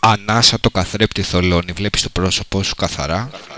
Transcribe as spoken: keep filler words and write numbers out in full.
ανάσα το καθρέπτη θολώνει, βλέπεις το πρόσωπό σου καθαρά.